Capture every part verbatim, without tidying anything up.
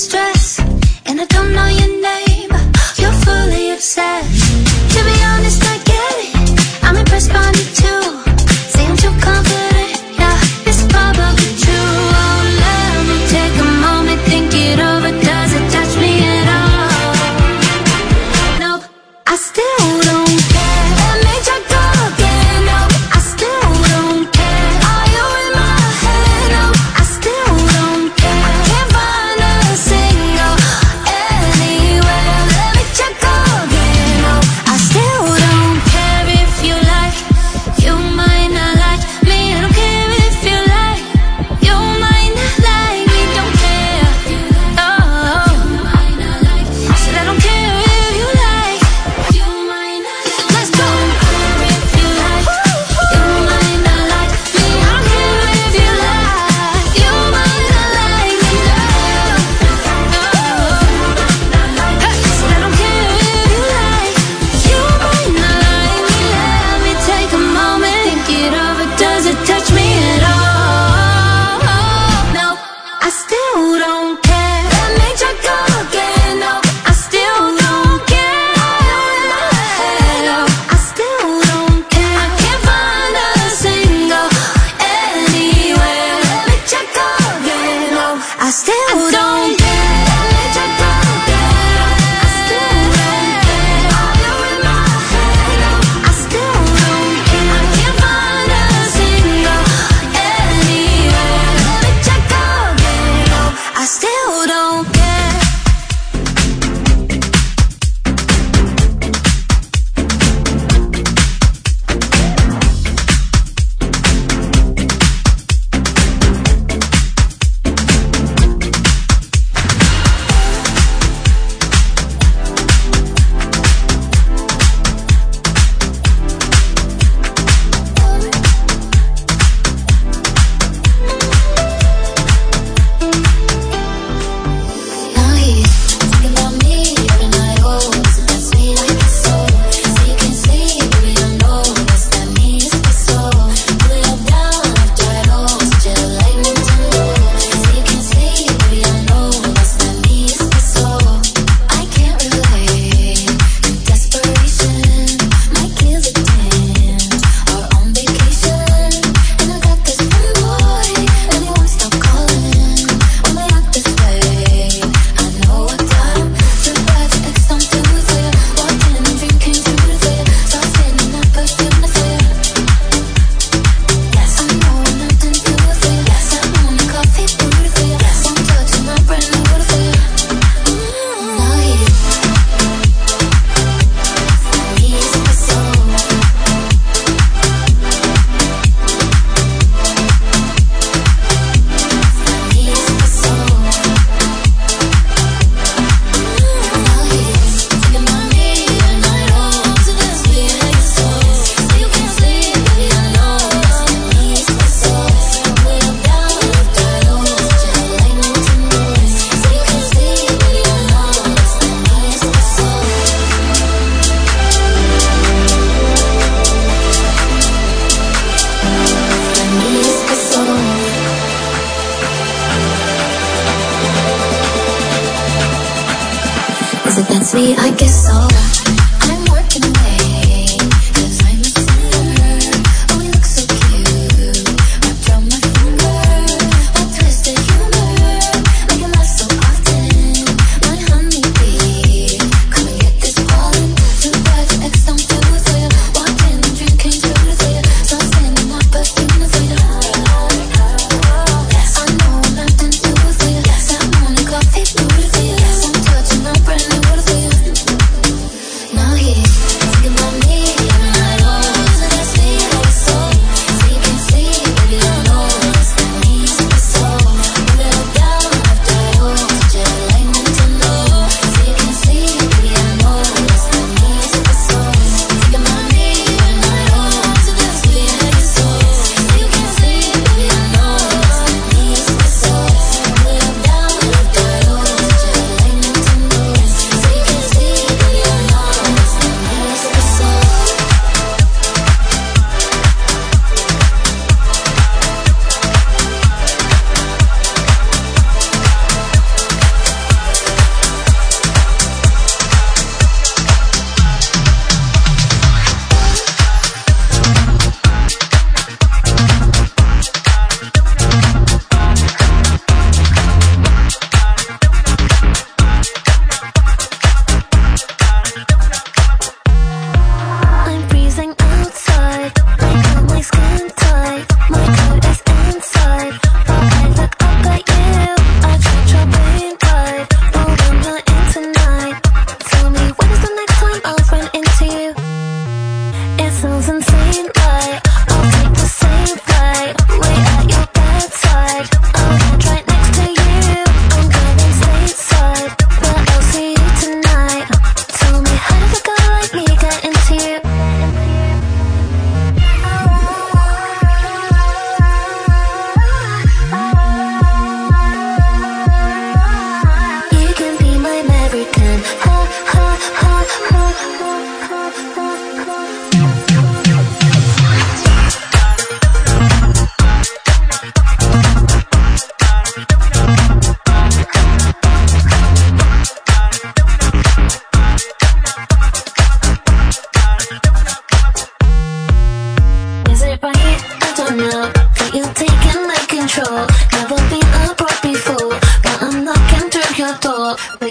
stress, and I don't know your name, you're fully obsessed. To be honest, I get it, I'm impressed by me too. Say I'm too confident, yeah, it's probably true. Oh, let me take a moment, think it over, does it touch me at all? Nope, I still don't care. Let me try go again, nope, I still don't care. Are you in my head? Nope, I still don't care. I can't find a single anywhere. Let me check again, nope, I still don't care. If you like, you might not like me. I don't care if you like, you might not like me. Don't care, oh, I said I don't care if you like, you might not like. Let's go. If you like, you might not like me. I don't care if you like, you might not like me. No, hey, said I don't care if you like, you might not like me. Let me take a moment, think it over, does it touch me at all? No, I still don't care. Let me try go again. No, I still don't care. No, I still don't care. I can't find a single anywhere. Let me check again. No, I still don't care. Let me check again. I still don't care. Are you in my head? No, I still don't care. I can't find a single anywhere. Let me check again. No, I still don't care. Now he's thinking about me every night. Oh, so that's me like it's so. So you can sleep, baby, I know. Yes, that means it's so. Pull it up down after it all. So you like me to know. So you can sleep, baby, I know. Yes, that means it's so. I can't relate to desperation. My kids are ten, are on vacation, and I got this one boy, and he won't stop calling. When they act this way, I know I got him. Too bad your ex don't do it for you. Walked in and dream came true for you. Saw sitting in that perfume to for you. Yes, I know I'm nothing to it for you. Yes, I'm on the coffee booty for you. Yes, I'm touching my brand new booty for you. Now he's he's the soul. He's the soul. Now he's thinking about me every night. Oh, so that's me like it's so. So you can't sleep, baby, I know. He's the soul. Pull it up down after it all. So you like me to know. So you can't sleep, baby, I know. He's the soul. He's the soul. Is it that sweet? I guess so. I'm working away, 'cause I'm a sinner. Oh, you look so cute. Wrapped around my finger. My twisted humor. Make it laugh so often. My honeybee. Come and get this pollen. Too bad your ex don't do it for you. Walked in and dream came true for you. So I'm standing my perfume for you. Yes, I know I'm nothing to it for you. Yes, I'm on the coffee booty for you. Yes, I'm touching my brand new booty for you. Now he's thinking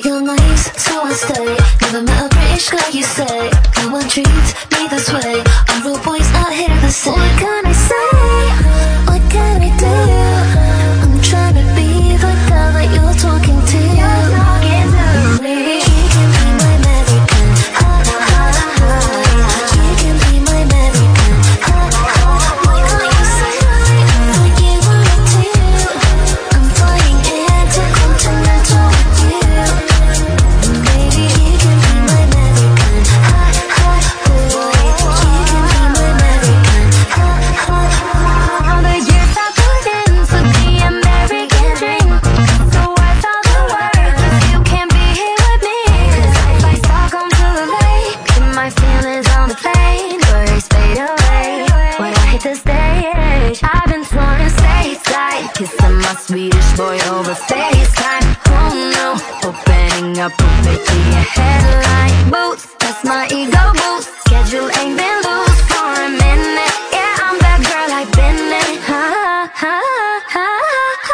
You're nice, so I stay. Never met a British girl, you say. No one treats me this way. All rude boys out here the same. What can I say? What can I do? I'm trying to be the girl that you're talking to. You're talking to me. You can be my American. Ha ha ha. You can be my American. Ha ha. Why can't you say like you wanted to? I'm flying intercontinental with you. Baby, you can be my American. Ha ha. Boy, you can be my American. Ha ha. All the years I put in for the American dream. So I found the word, 'cause you can't be here with me. 'Cause I fly Stockholm to the lake, keep my feelings on the plane. Worries fade away when I hit the stage. I've been flown stateside, kissing my Swedish boy over FaceTime. Oh no, opening up a picture, a headline. Boots, that's my ego boost. Schedule ain't been loose for a minute. Yeah, I'm that girl I've been in. Ha ha ha ha.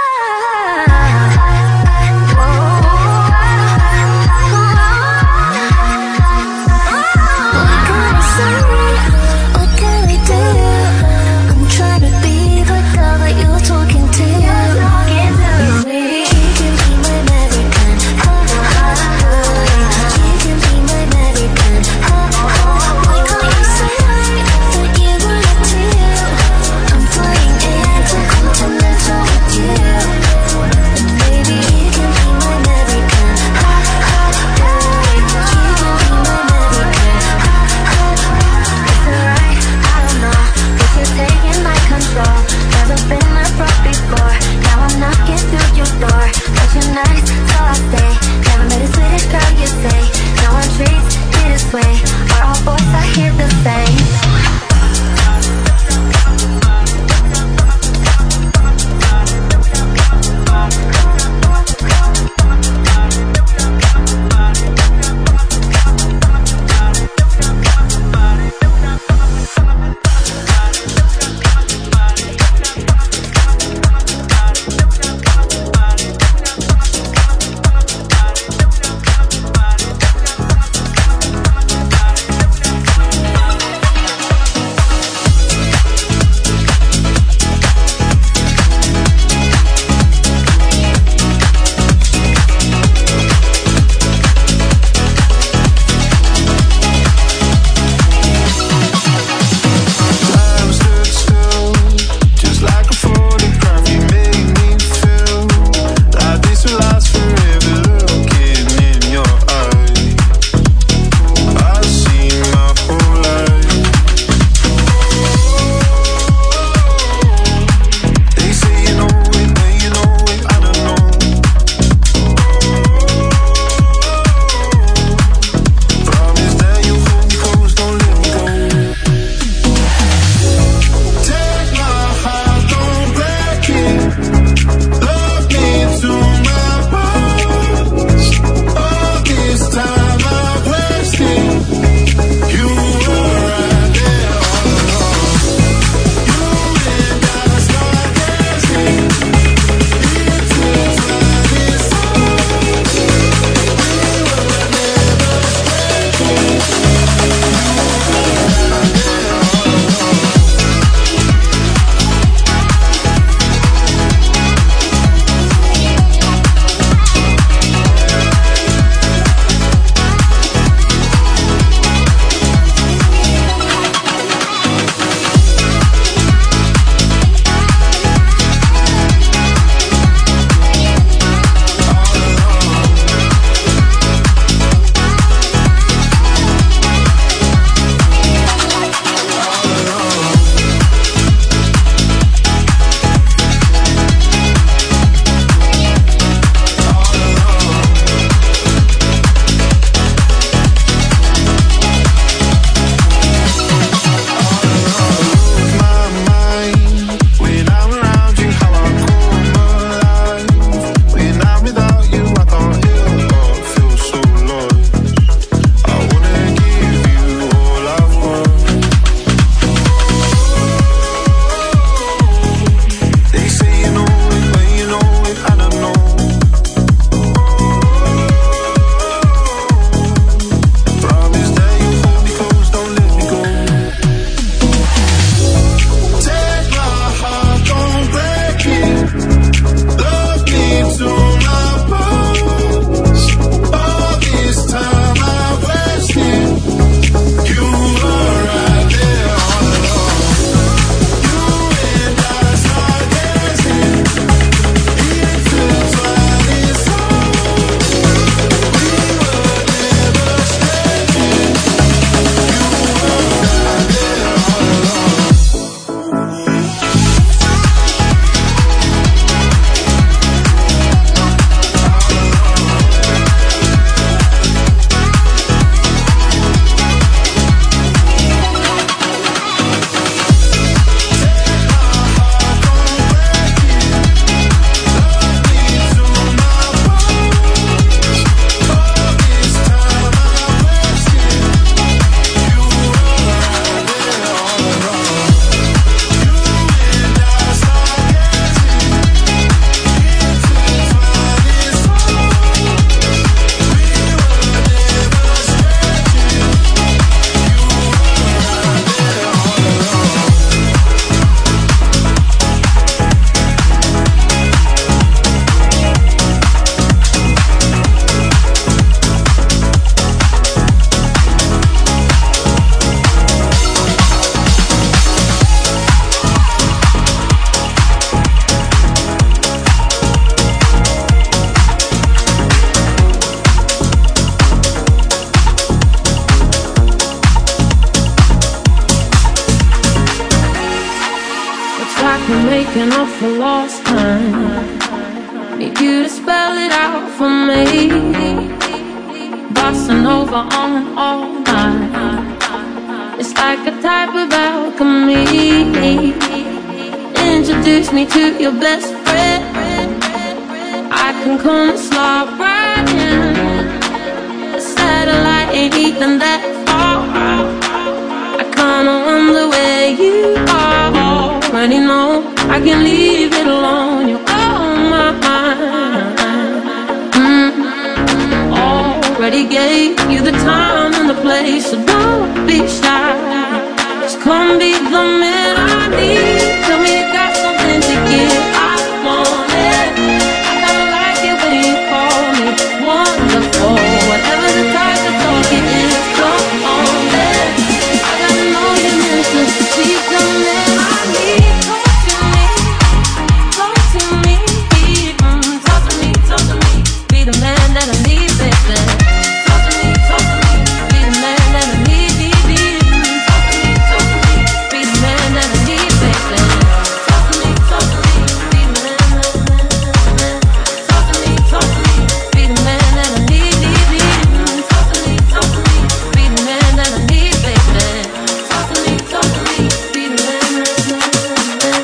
What can I say? What can I do? I'm trying to be the girl that you're talking to. You're talking to me. You can be my American. Ha ha ha. You can be my American. Ha ha. Why can't you say Looking up for lost time. Need you to spell it out for me. Bossing over on and all night. It's like a type of alchemy. Introduce me to your best friend. I can come and slide right in. The satellite ain't even that far. I kinda wonder where you are. Already know I can leave it alone. You're on my mind. mm. Already gave you the time and the place, so don't be shy. Just come be the man I need. Tell me you got something to give. I want it. I kinda like it when you call me wonderful. Whatever the type of talk it is, come on then. I gotta know you meant to be the man I need. Talk to me, talk to me, mm, talk to me, talk to me. Be the man that I need, baby. Talk to me, talk to me. Be the man that I need, baby. Talk to me, talk to me. Be the man that I need, baby. Talk to me, talk to me. Be the man, man, man. Talk to me, talk to me. Be the man that I need, baby. Talk to me, talk to me. Be the man that I need, baby. Talk to me, talk to me. Be the man, man, man.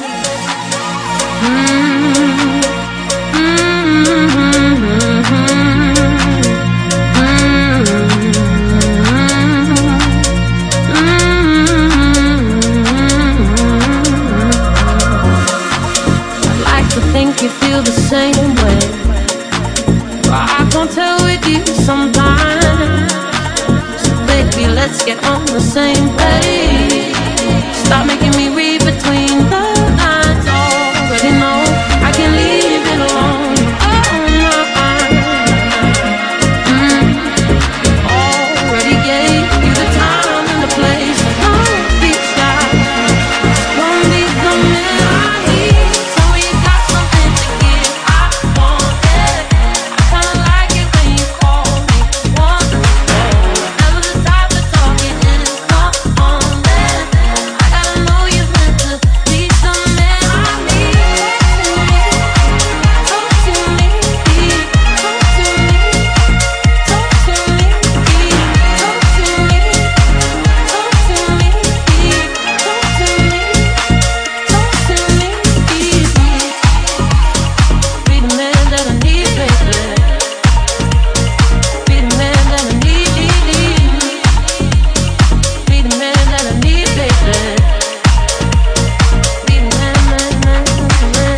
I'd like to think you feel the same way, but I can't tell with you sometimes. So baby, let's get on the same page. Stop making me read between the lines. Already know I can leave it alone. Oh my, mm. Already gave you the time and the place. Don't be shy. Don't be the man I need. Tell me you got something to give. I want it. I kinda like it when you call me wonderful. Whatever the type of talk it is, come on then. I gotta know you meant to be the man I need. Talk to me, talk to me, talk to me, talk to me, talk to me, talk to me, talk to me, talk to me. Be the man that I need, baby. Be the man that I need. Be the man that I need, baby. Be the man, man, man, man.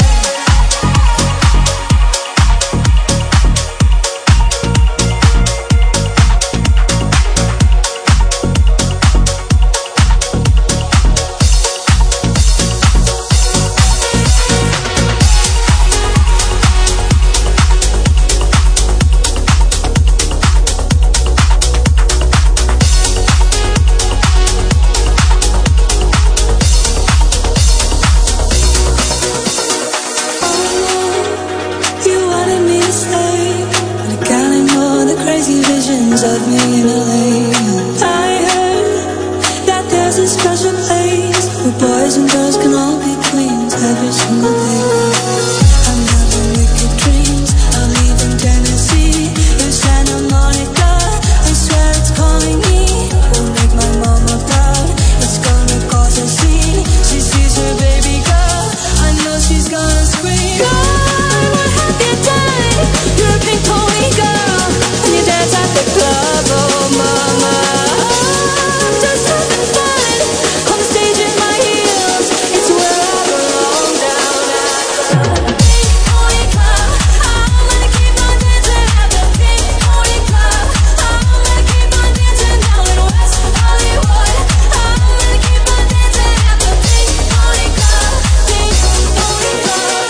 You wanted me to stay, but I got more the crazy visions of me in L A. I heard that there's a special place where boys and girls can all be queens every single day. I'm having wicked dreams of leaving Tennessee. In Santa Monica, I swear it's calling me. Will make my mama proud. It's gonna cause a scene. She sees her baby girl, I know she's gonna scream. God, what have you done? You're a pink pony girl, and you dance at the club. Oh mama, I'm just having fun on the stage in my heels. It's where I belong down at the pink pony club. I'm gonna keep on dancing at the pink pony club. I'm gonna keep on dancing down in West Hollywood. I'm gonna keep on dancing at the pink pony club. Pink pony club.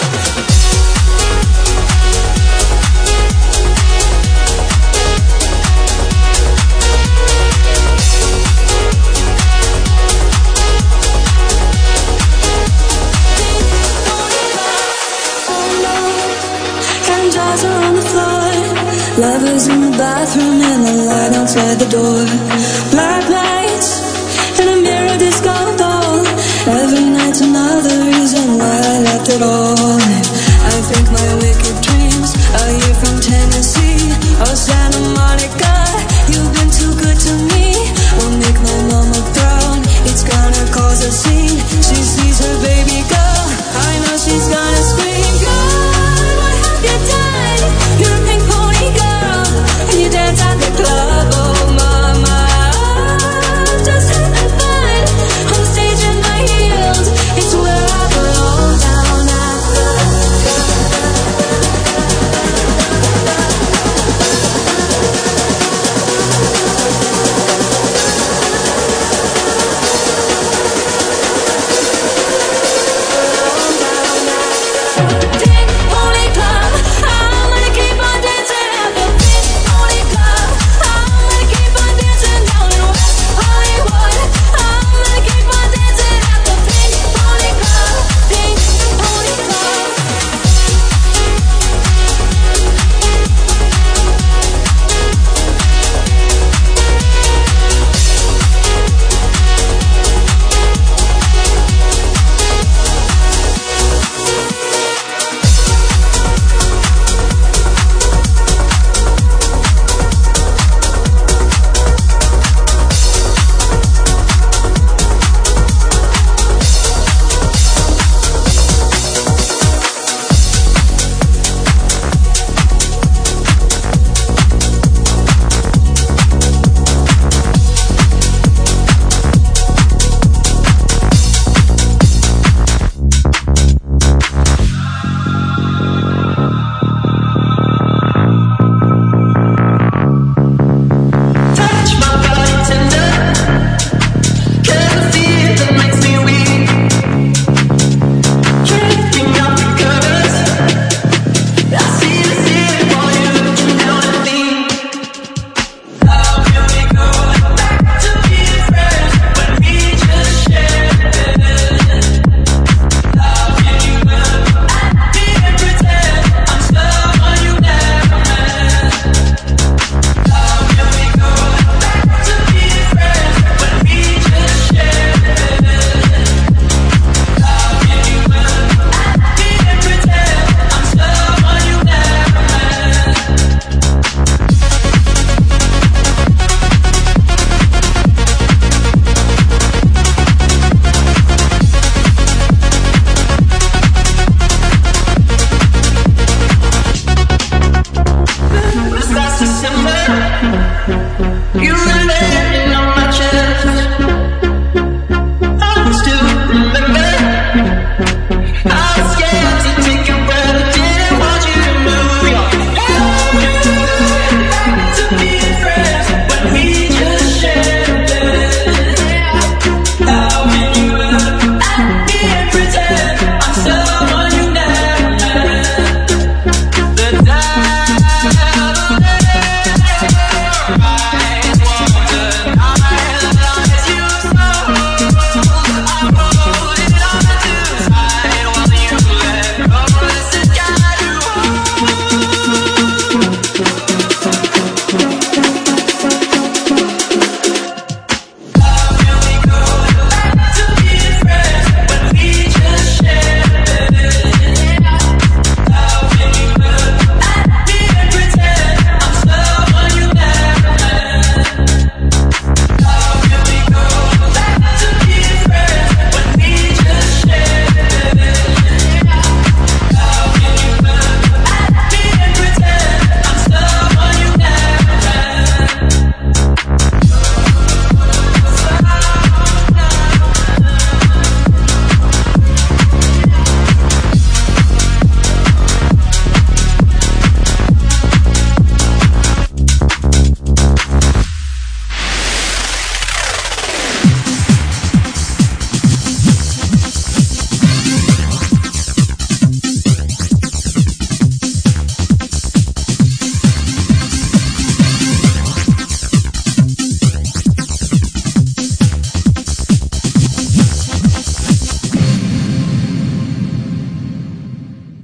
Candles are on the floor, lovers in the bathroom and the light outside the door. Black lights and a mirror disco ball. Every night's another reason why I left it Thank